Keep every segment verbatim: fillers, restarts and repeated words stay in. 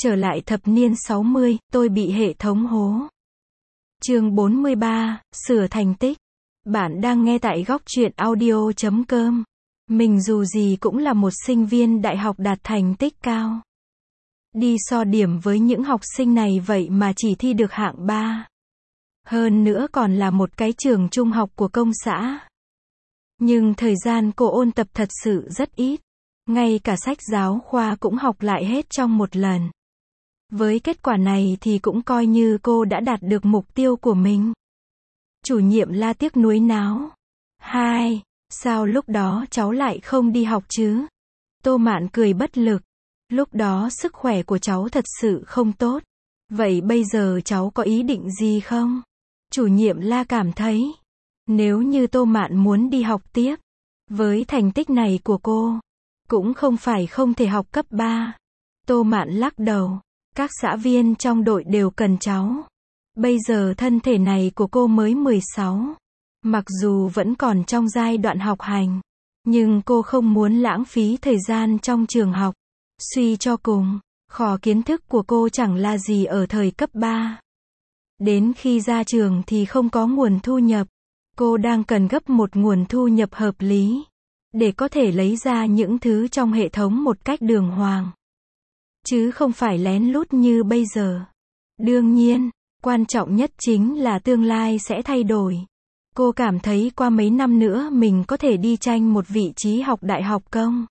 Trở lại thập niên sáu mươi, tôi bị hệ thống hố. Chương bốn mươi ba, sửa thành tích. Bạn đang nghe tại góc truyện audio chấm com. Mình dù gì cũng là một sinh viên đại học đạt thành tích cao. Đi so điểm với những học sinh này vậy mà chỉ thi được hạng ba. Hơn nữa còn là một cái trường trung học của công xã. Nhưng thời gian cô ôn tập thật sự rất ít. Ngay cả sách giáo khoa cũng học lại hết trong một lần. Với kết quả này thì cũng coi như cô đã đạt được mục tiêu của mình. Chủ nhiệm La tiếc nuối náo. Hai, sao lúc đó cháu lại không đi học chứ? Tô Mạn cười bất lực. Lúc đó sức khỏe của cháu thật sự không tốt. Vậy bây giờ cháu có ý định gì không? Chủ nhiệm La cảm thấy, nếu như Tô Mạn muốn đi học tiếp, với thành tích này của cô, cũng không phải không thể học cấp ba. Tô Mạn lắc đầu. Các xã viên trong đội đều cần cháu. Bây giờ thân thể này của cô mới mười sáu. Mặc dù vẫn còn trong giai đoạn học hành, nhưng cô không muốn lãng phí thời gian trong trường học. Suy cho cùng, kho kiến thức của cô chẳng là gì ở thời cấp ba. Đến khi ra trường thì không có nguồn thu nhập. Cô đang cần gấp một nguồn thu nhập hợp lý, để có thể lấy ra những thứ trong hệ thống một cách đường hoàng. Chứ không phải lén lút như bây giờ. Đương nhiên, quan trọng nhất chính là tương lai sẽ thay đổi. Cô cảm thấy qua mấy năm nữa mình có thể đi tranh một vị trí học đại học công,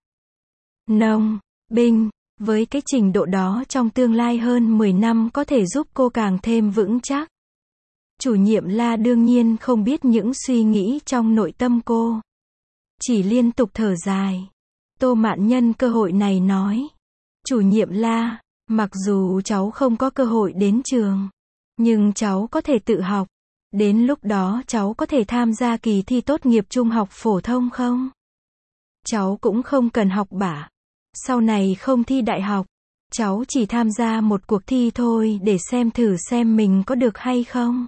nông, binh. Với cái trình độ đó trong tương lai hơn mười năm có thể giúp cô càng thêm vững chắc. Chủ nhiệm La đương nhiên không biết những suy nghĩ trong nội tâm cô. Chỉ liên tục thở dài. Tô Mạn nhân cơ hội này nói. Chủ nhiệm La, mặc dù cháu không có cơ hội đến trường, nhưng cháu có thể tự học. Đến lúc đó cháu có thể tham gia kỳ thi tốt nghiệp trung học phổ thông không? Cháu cũng không cần học bạ. Sau này không thi đại học, cháu chỉ tham gia một cuộc thi thôi để xem thử xem mình có được hay không.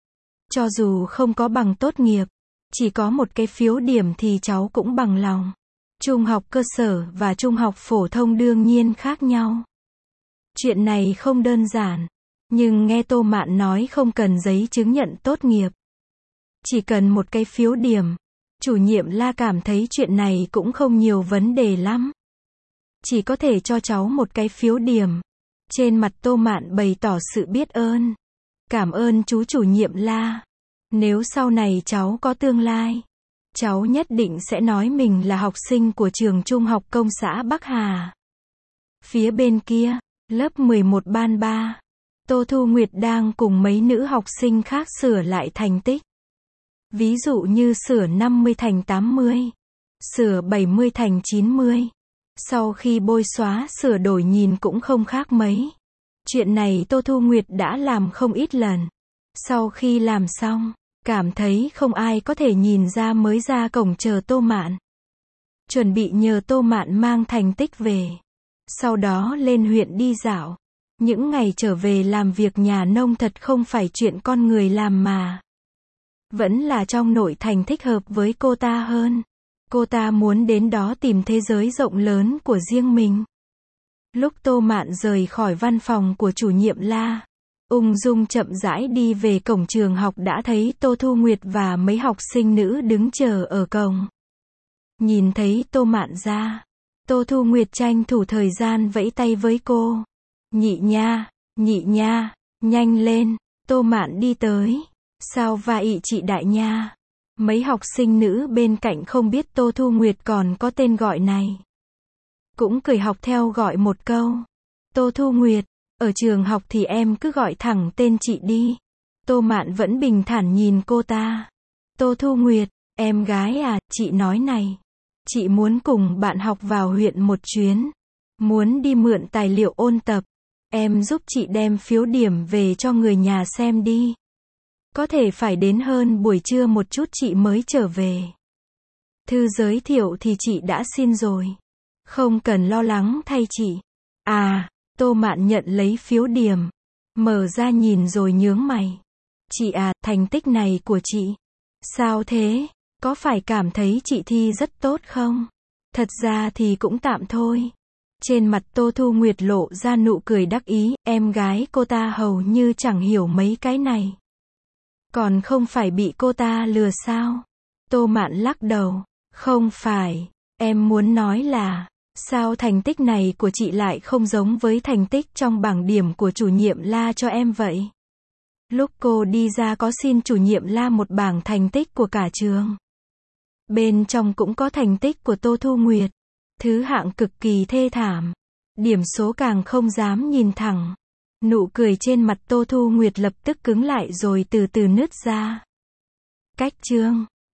Cho dù không có bằng tốt nghiệp, chỉ có một cái phiếu điểm thì cháu cũng bằng lòng. Trung học cơ sở và trung học phổ thông đương nhiên khác nhau. Chuyện này không đơn giản, nhưng nghe Tô Mạn nói không cần giấy chứng nhận tốt nghiệp, chỉ cần một cái phiếu điểm. Chủ nhiệm La cảm thấy chuyện này cũng không nhiều vấn đề lắm. Chỉ có thể cho cháu một cái phiếu điểm. Trên mặt Tô Mạn bày tỏ sự biết ơn. Cảm ơn chú chủ nhiệm La. Nếu sau này cháu có tương lai, cháu nhất định sẽ nói mình là học sinh của trường trung học công xã Bắc Hà. Phía bên kia, lớp mười một ban ba, Tô Thu Nguyệt đang cùng mấy nữ học sinh khác sửa lại thành tích. Ví dụ như sửa năm mươi thành tám mươi, sửa bảy mươi thành chín mươi. Sau khi bôi xóa sửa đổi nhìn cũng không khác mấy. Chuyện này Tô Thu Nguyệt đã làm không ít lần. Sau khi làm xong, cảm thấy không ai có thể nhìn ra mới ra cổng chờ Tô Mạn. Chuẩn bị nhờ Tô Mạn mang thành tích về. Sau đó lên huyện đi dạo. Những ngày trở về làm việc nhà nông thật không phải chuyện con người làm mà. Vẫn là trong nội thành thích hợp với cô ta hơn. Cô ta muốn đến đó tìm thế giới rộng lớn của riêng mình. Lúc Tô Mạn rời khỏi văn phòng của chủ nhiệm La, ung dung chậm rãi đi về cổng trường học đã thấy Tô Thu Nguyệt và mấy học sinh nữ đứng chờ ở cổng. Nhìn thấy Tô Mạn ra, Tô Thu Nguyệt tranh thủ thời gian vẫy tay với cô. Nhị nha, nhị nha, nhanh lên. Tô Mạn đi tới. Sao vậy chị đại nha? Mấy học sinh nữ bên cạnh không biết Tô Thu Nguyệt còn có tên gọi này, cũng cười học theo gọi một câu. Tô Thu Nguyệt, ở trường học thì em cứ gọi thẳng tên chị đi. Tô Mạn vẫn bình thản nhìn cô ta. Tô Thu Nguyệt, em gái à, chị nói này. Chị muốn cùng bạn học vào huyện một chuyến. Muốn đi mượn tài liệu ôn tập. Em giúp chị đem phiếu điểm về cho người nhà xem đi. Có thể phải đến hơn buổi trưa một chút chị mới trở về. Thư giới thiệu thì chị đã xin rồi. Không cần lo lắng thay chị. À, Tô Mạn nhận lấy phiếu điểm. Mở ra nhìn rồi nhướng mày. Chị à, thành tích này của chị. Sao thế? Có phải cảm thấy chị thi rất tốt không? Thật ra thì cũng tạm thôi. Trên mặt Tô Thu Nguyệt lộ ra nụ cười đắc ý, em gái cô ta hầu như chẳng hiểu mấy cái này. Còn không phải bị cô ta lừa sao? Tô Mạn lắc đầu. Không phải, em muốn nói là, sao thành tích này của chị lại không giống với thành tích trong bảng điểm của chủ nhiệm La cho em vậy? Lúc cô đi ra có xin chủ nhiệm La một bảng thành tích của cả trường. Bên trong cũng có thành tích của Tô Thu Nguyệt. Thứ hạng cực kỳ thê thảm. Điểm số càng không dám nhìn thẳng. Nụ cười trên mặt Tô Thu Nguyệt lập tức cứng lại rồi từ từ nứt ra. Cách chương